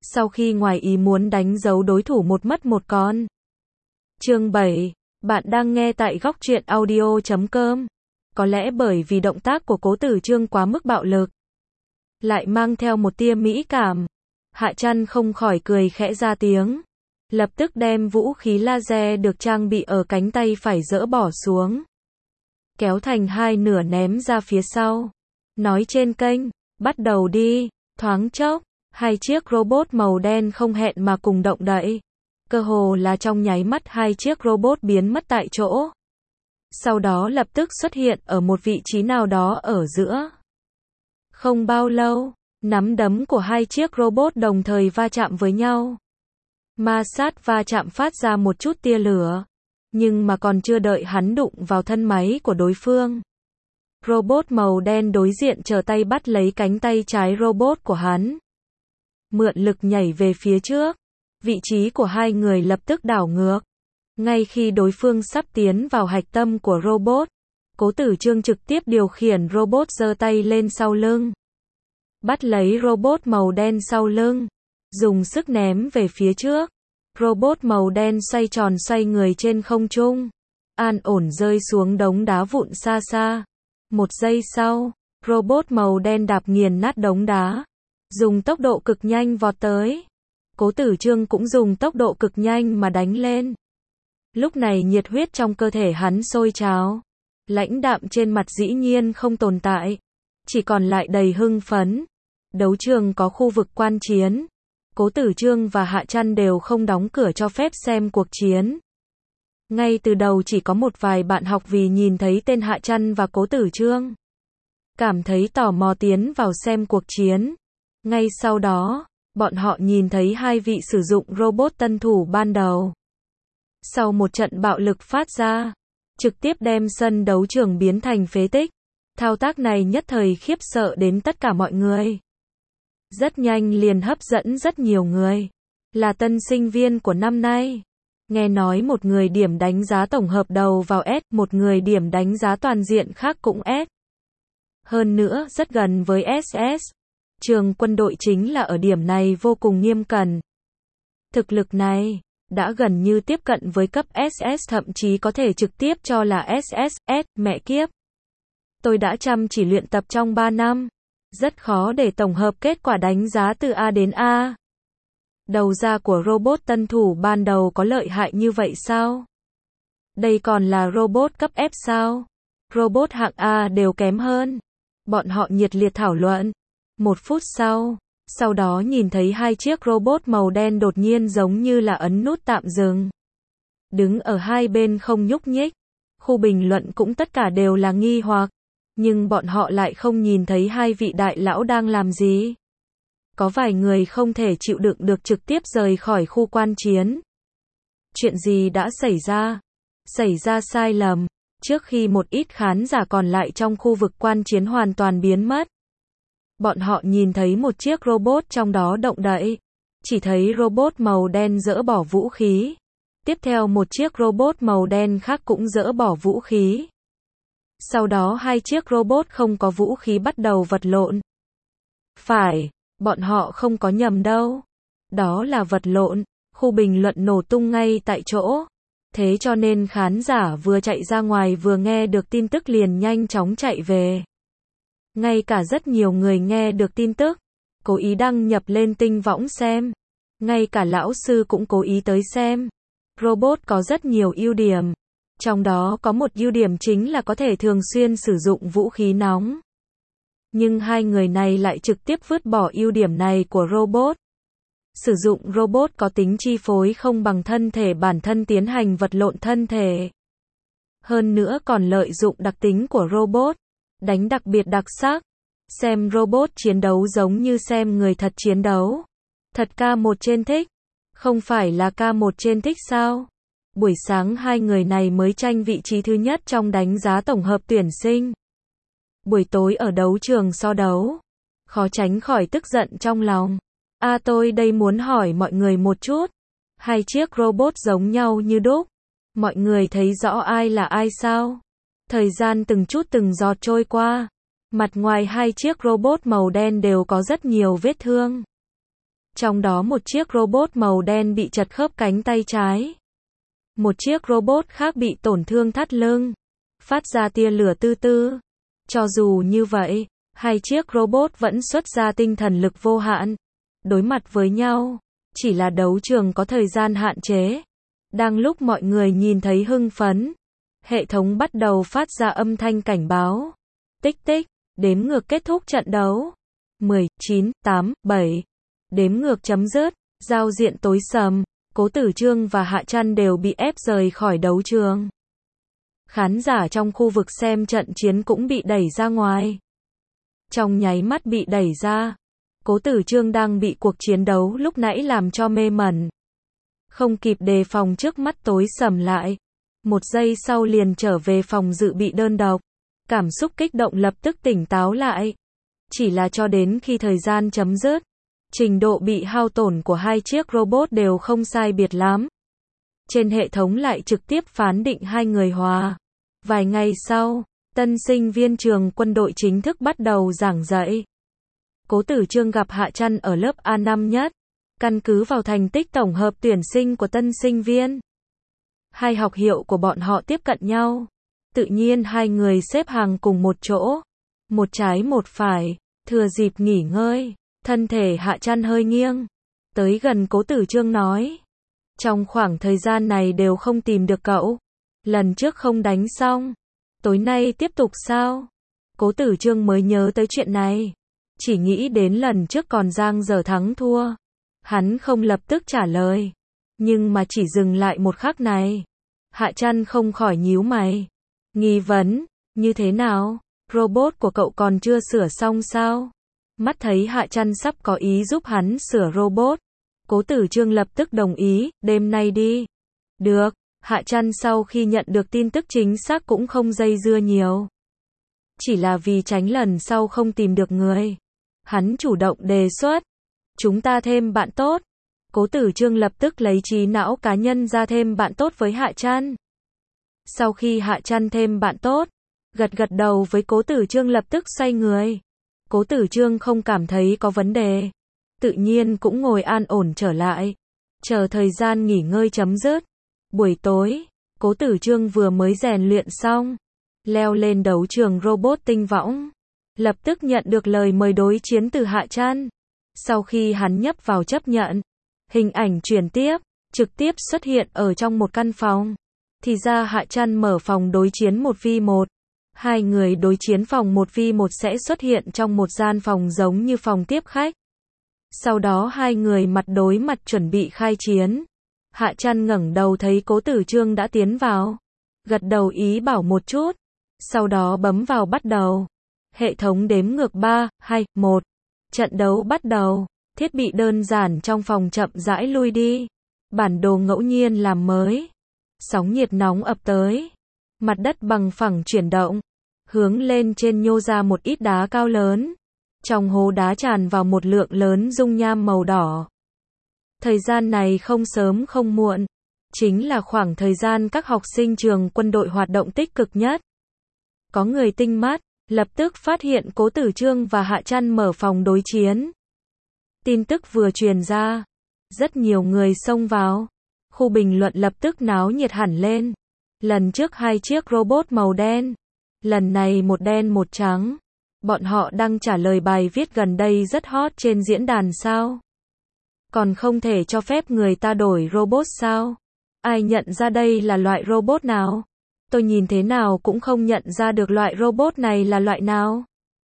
sau khi ngoài ý muốn đánh dấu đối thủ một mất một con. Chương 7. Bạn đang nghe tại góc truyện audio.com. Có lẽ bởi vì động tác của Cố Tử Trương quá mức bạo lực, lại mang theo một tia mỹ cảm, Hạ Trăn không khỏi cười khẽ ra tiếng, lập tức đem vũ khí laser được trang bị ở cánh tay phải dỡ bỏ xuống, kéo thành hai nửa ném ra phía sau. Nói trên kênh, bắt đầu đi. Thoáng chốc, hai chiếc robot màu đen không hẹn mà cùng động đậy. Cơ hồ là trong nháy mắt hai chiếc robot biến mất tại chỗ. Sau đó lập tức xuất hiện ở một vị trí nào đó ở giữa. Không bao lâu, nắm đấm của hai chiếc robot đồng thời va chạm với nhau. Ma sát va chạm phát ra một chút tia lửa. Nhưng mà còn chưa đợi hắn đụng vào thân máy của đối phương, robot màu đen đối diện trở tay bắt lấy cánh tay trái robot của hắn. Mượn lực nhảy về phía trước. Vị trí của hai người lập tức đảo ngược. Ngay khi đối phương sắp tiến vào hạch tâm của robot, Cố Tử Trương trực tiếp điều khiển robot giơ tay lên sau lưng, bắt lấy robot màu đen sau lưng, dùng sức ném về phía trước. Robot màu đen xoay tròn xoay người trên không trung, an ổn rơi xuống đống đá vụn xa xa. Một giây sau, robot màu đen đạp nghiền nát đống đá, dùng tốc độ cực nhanh vọt tới. Cố Tử Trương cũng dùng tốc độ cực nhanh mà đánh lên. Lúc này nhiệt huyết trong cơ thể hắn sôi trào, lãnh đạm trên mặt dĩ nhiên không tồn tại, chỉ còn lại đầy hưng phấn. Đấu trường có khu vực quan chiến. Cố Tử Trương và Hạ Trăn đều không đóng cửa cho phép xem cuộc chiến. Ngay từ đầu chỉ có một vài bạn học vì nhìn thấy tên Hạ Trăn và Cố Tử Trương, cảm thấy tò mò tiến vào xem cuộc chiến. Ngay sau đó, bọn họ nhìn thấy hai vị sử dụng robot tân thủ ban đầu. Sau một trận bạo lực phát ra, trực tiếp đem sân đấu trường biến thành phế tích. Thao tác này nhất thời khiếp sợ đến tất cả mọi người. Rất nhanh liền hấp dẫn rất nhiều người. Là tân sinh viên của năm nay. Nghe nói một người điểm đánh giá tổng hợp đầu vào S, một người điểm đánh giá toàn diện khác cũng S. Hơn nữa rất gần với SS. Trường quân đội chính là ở điểm này vô cùng nghiêm cẩn. Thực lực này đã gần như tiếp cận với cấp SS, thậm chí có thể trực tiếp cho là SSS, mẹ kiếp. Tôi đã chăm chỉ luyện tập trong 3 năm. Rất khó để tổng hợp kết quả đánh giá từ A đến A. Đầu ra của robot tân thủ ban đầu có lợi hại như vậy sao? Đây còn là robot cấp F sao? Robot hạng A đều kém hơn. Bọn họ nhiệt liệt thảo luận. Một phút sau đó nhìn thấy hai chiếc robot màu đen đột nhiên giống như là ấn nút tạm dừng. Đứng ở hai bên không nhúc nhích. Khu bình luận cũng tất cả đều là nghi hoặc. Nhưng bọn họ lại không nhìn thấy hai vị đại lão đang làm gì. Có vài người không thể chịu đựng được trực tiếp rời khỏi khu quan chiến. Chuyện gì đã xảy ra? Xảy ra sai lầm. Trước khi một ít khán giả còn lại trong khu vực quan chiến hoàn toàn biến mất, bọn họ nhìn thấy một chiếc robot trong đó động đậy. Chỉ thấy robot màu đen dỡ bỏ vũ khí. Tiếp theo một chiếc robot màu đen khác cũng dỡ bỏ vũ khí. Sau đó hai chiếc robot không có vũ khí bắt đầu vật lộn. Phải, bọn họ không có nhầm đâu. Đó là vật lộn. Khu bình luận nổ tung ngay tại chỗ. Thế cho nên khán giả vừa chạy ra ngoài vừa nghe được tin tức liền nhanh chóng chạy về. Ngay cả rất nhiều người nghe được tin tức, cố ý đăng nhập lên tinh võng xem. Ngay cả lão sư cũng cố ý tới xem. Robot có rất nhiều ưu điểm. Trong đó có một ưu điểm chính là có thể thường xuyên sử dụng vũ khí nóng. Nhưng hai người này lại trực tiếp vứt bỏ ưu điểm này của robot. Sử dụng robot có tính chi phối không bằng thân thể bản thân tiến hành vật lộn thân thể. Hơn nữa còn lợi dụng đặc tính của robot, đánh đặc biệt đặc sắc. Xem robot chiến đấu giống như xem người thật chiến đấu. Thật K1 trên thích. Không phải là K1 trên thích sao? Buổi sáng hai người này mới tranh vị trí thứ nhất trong đánh giá tổng hợp tuyển sinh. Buổi tối ở đấu trường so đấu, khó tránh khỏi tức giận trong lòng. Tôi đây muốn hỏi mọi người một chút. Hai chiếc robot giống nhau như đúc. Mọi người thấy rõ ai là ai sao? Thời gian từng chút từng giọt trôi qua. Mặt ngoài hai chiếc robot màu đen đều có rất nhiều vết thương. Trong đó một chiếc robot màu đen bị chật khớp cánh tay trái. Một chiếc robot khác bị tổn thương thắt lưng, phát ra tia lửa tư tư. Cho dù như vậy, hai chiếc robot vẫn xuất ra tinh thần lực vô hạn. Đối mặt với nhau, chỉ là đấu trường có thời gian hạn chế. Đang lúc mọi người nhìn thấy hưng phấn, hệ thống bắt đầu phát ra âm thanh cảnh báo. Tích tích, đếm ngược kết thúc trận đấu. 10, 9, 8, 7. Đếm ngược chấm dứt, giao diện tối sầm, Cố Tử Trương và Hạ Trăn đều bị ép rời khỏi đấu trường. Khán giả trong khu vực xem trận chiến cũng bị đẩy ra ngoài. Trong nháy mắt bị đẩy ra, Cố Tử Trương đang bị cuộc chiến đấu lúc nãy làm cho mê mẩn. Không kịp đề phòng trước mắt tối sầm lại. Một giây sau liền trở về phòng dự bị đơn độc. Cảm xúc kích động lập tức tỉnh táo lại. Chỉ là cho đến khi thời gian chấm dứt, trình độ bị hao tổn của hai chiếc robot đều không sai biệt lắm. Trên hệ thống lại trực tiếp phán định hai người hòa. Vài ngày sau, tân sinh viên trường quân đội chính thức bắt đầu giảng dạy. Cố Tử Trương gặp Hạ Trăn ở lớp A5 nhất. Căn cứ vào thành tích tổng hợp tuyển sinh của tân sinh viên, hai học hiệu của bọn họ tiếp cận nhau. Tự nhiên hai người xếp hàng cùng một chỗ, một trái một phải. Thừa dịp nghỉ ngơi, thân thể Hạ Trăn hơi nghiêng, tới gần Cố Tử Trương nói: trong khoảng thời gian này đều không tìm được cậu. Lần trước không đánh xong, tối nay tiếp tục sao? Cố Tử Trương mới nhớ tới chuyện này, chỉ nghĩ đến lần trước còn giang dở thắng thua. Hắn không lập tức trả lời, nhưng mà chỉ dừng lại một khắc này. Hạ Trăn không khỏi nhíu mày, nghi vấn: như thế nào? Robot của cậu còn chưa sửa xong sao? Mắt thấy Hạ Trăn sắp có ý giúp hắn sửa robot, Cố Tử Trương lập tức đồng ý: đêm nay đi. Được. Hạ Trăn sau khi nhận được tin tức chính xác cũng không dây dưa nhiều. Chỉ là vì tránh lần sau không tìm được người, hắn chủ động đề xuất: chúng ta thêm bạn tốt. Cố Tử Trương lập tức lấy trí não cá nhân ra thêm bạn tốt với Hạ Trăn. Sau khi Hạ Trăn thêm bạn tốt, gật gật đầu với Cố Tử Trương lập tức xoay người. Cố Tử Trương không cảm thấy có vấn đề, tự nhiên cũng ngồi an ổn trở lại, chờ thời gian nghỉ ngơi chấm dứt. Buổi tối, Cố Tử Trương vừa mới rèn luyện xong, leo lên đấu trường robot tinh võng, lập tức nhận được lời mời đối chiến từ Hạ Trăn. Sau khi hắn nhấp vào chấp nhận, hình ảnh chuyển tiếp, trực tiếp xuất hiện ở trong một căn phòng. Thì ra Hạ Trăn mở phòng đối chiến 1v1. Hai người đối chiến phòng 1v1 sẽ xuất hiện trong một gian phòng giống như phòng tiếp khách. Sau đó hai người mặt đối mặt chuẩn bị khai chiến. Hạ Trăn ngẩng đầu thấy Cố Tử Trương đã tiến vào, gật đầu ý bảo một chút, sau đó bấm vào bắt đầu. Hệ thống đếm ngược 3, 2, 1. Trận đấu bắt đầu. Thiết bị đơn giản trong phòng chậm rãi lui đi. Bản đồ ngẫu nhiên làm mới. Sóng nhiệt nóng ập tới. Mặt đất bằng phẳng chuyển động, hướng lên trên nhô ra một ít đá cao lớn. Trong hố đá tràn vào một lượng lớn dung nham màu đỏ. Thời gian này không sớm không muộn, chính là khoảng thời gian các học sinh trường quân đội hoạt động tích cực nhất. Có người tinh mắt, lập tức phát hiện Cố Tử Trương và Hạ Trăn mở phòng đối chiến. Tin tức vừa truyền ra, rất nhiều người xông vào. Khu bình luận lập tức náo nhiệt hẳn lên. Lần trước hai chiếc robot màu đen, lần này một đen một trắng. Bọn họ đăng trả lời bài viết gần đây rất hot trên diễn đàn sao? Còn không thể cho phép người ta đổi robot sao? Ai nhận ra đây là loại robot nào? Tôi nhìn thế nào cũng không nhận ra được loại robot này là loại nào.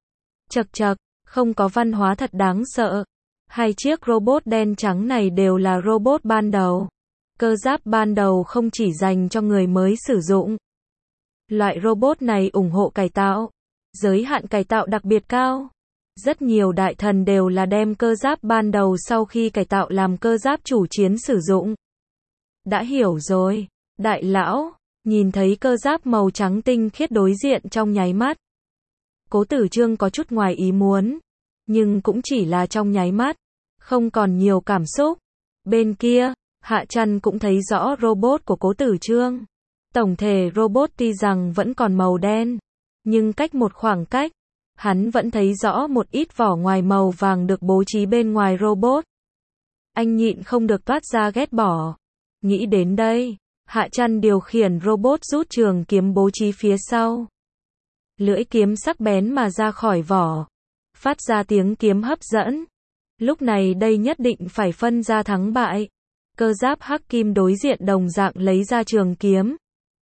Chậc chậc, không có văn hóa thật đáng sợ. Hai chiếc robot đen trắng này đều là robot ban đầu. Cơ giáp ban đầu không chỉ dành cho người mới sử dụng. Loại robot này ủng hộ cải tạo. Giới hạn cải tạo đặc biệt cao. Rất nhiều đại thần đều là đem cơ giáp ban đầu sau khi cải tạo làm cơ giáp chủ chiến sử dụng. Đã hiểu rồi, đại lão. Nhìn thấy cơ giáp màu trắng tinh khiết đối diện trong nháy mắt, Cố Tử Trương có chút ngoài ý muốn, nhưng cũng chỉ là trong nháy mắt, không còn nhiều cảm xúc. Bên kia, Hạ Trăn cũng thấy rõ robot của Cố Tử Trương. Tổng thể robot tuy rằng vẫn còn màu đen, nhưng cách một khoảng cách, hắn vẫn thấy rõ một ít vỏ ngoài màu vàng được bố trí bên ngoài robot. anh nhịn không được toát ra ghét bỏ. Nghĩ đến đây, Hạ Trăn điều khiển robot rút trường kiếm bố trí phía sau. Lưỡi kiếm sắc bén mà ra khỏi vỏ, phát ra tiếng kiếm hấp dẫn. Lúc này đây nhất định phải phân ra thắng bại. Cơ giáp hắc kim đối diện đồng dạng lấy ra trường kiếm.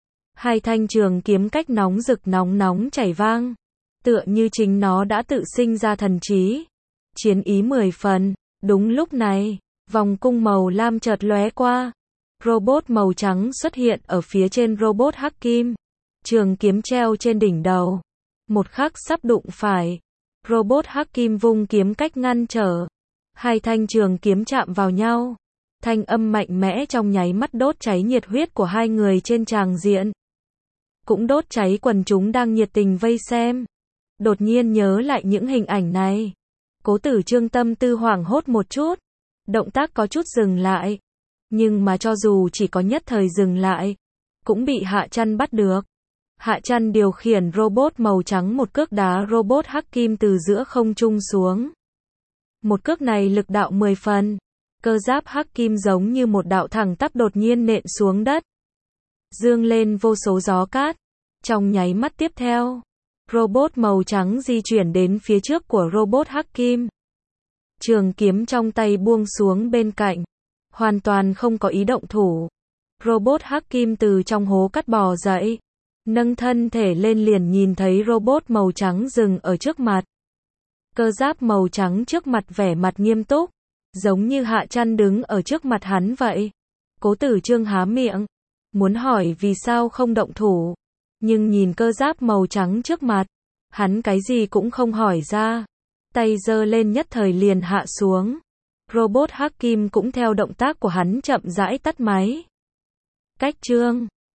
Hai thanh trường kiếm cách nóng rực nóng chảy vang. Tựa như chính nó đã tự sinh ra thần trí. Chiến ý 10 phần. Đúng lúc này, vòng cung màu lam chợt lóe qua. Robot màu trắng xuất hiện ở phía trên robot hắc kim. Trường kiếm treo trên đỉnh đầu. Một khắc sắp đụng phải. Robot hắc kim vung kiếm cách ngăn trở. Hai thanh trường kiếm chạm vào nhau. Thanh âm mạnh mẽ trong nháy mắt đốt cháy nhiệt huyết của hai người trên tràng diện. Cũng đốt cháy quần chúng đang nhiệt tình vây xem. Đột nhiên nhớ lại những hình ảnh này. Cố Tử Trương tâm tư hoảng hốt một chút. Động tác có chút dừng lại. Nhưng mà cho dù chỉ có nhất thời dừng lại, cũng bị Hạ Trăn bắt được. Hạ Trăn điều khiển robot màu trắng một cước đá robot hắc kim từ giữa không trung xuống. Một cước này lực đạo 10 phần. Cơ giáp hắc kim giống như một đạo thẳng tắp đột nhiên nện xuống đất. Dương lên vô số gió cát. Trong nháy mắt tiếp theo, robot màu trắng di chuyển đến phía trước của robot hắc kim. Trường kiếm trong tay buông xuống bên cạnh. Hoàn toàn không có ý động thủ. Robot hắc kim từ trong hố cắt bò dậy. Nâng thân thể lên liền nhìn thấy robot màu trắng dừng ở trước mặt. Cơ giáp màu trắng trước mặt vẻ mặt nghiêm túc. Giống như Hạ Trăn đứng ở trước mặt hắn vậy. Cố Tử Trương há miệng. Muốn hỏi vì sao không động thủ. Nhưng nhìn cơ giáp màu trắng trước mặt. Hắn cái gì cũng không hỏi ra. Tay giơ lên nhất thời liền hạ xuống. Robot hắc kim cũng theo động tác của hắn chậm rãi tắt máy. Cách chương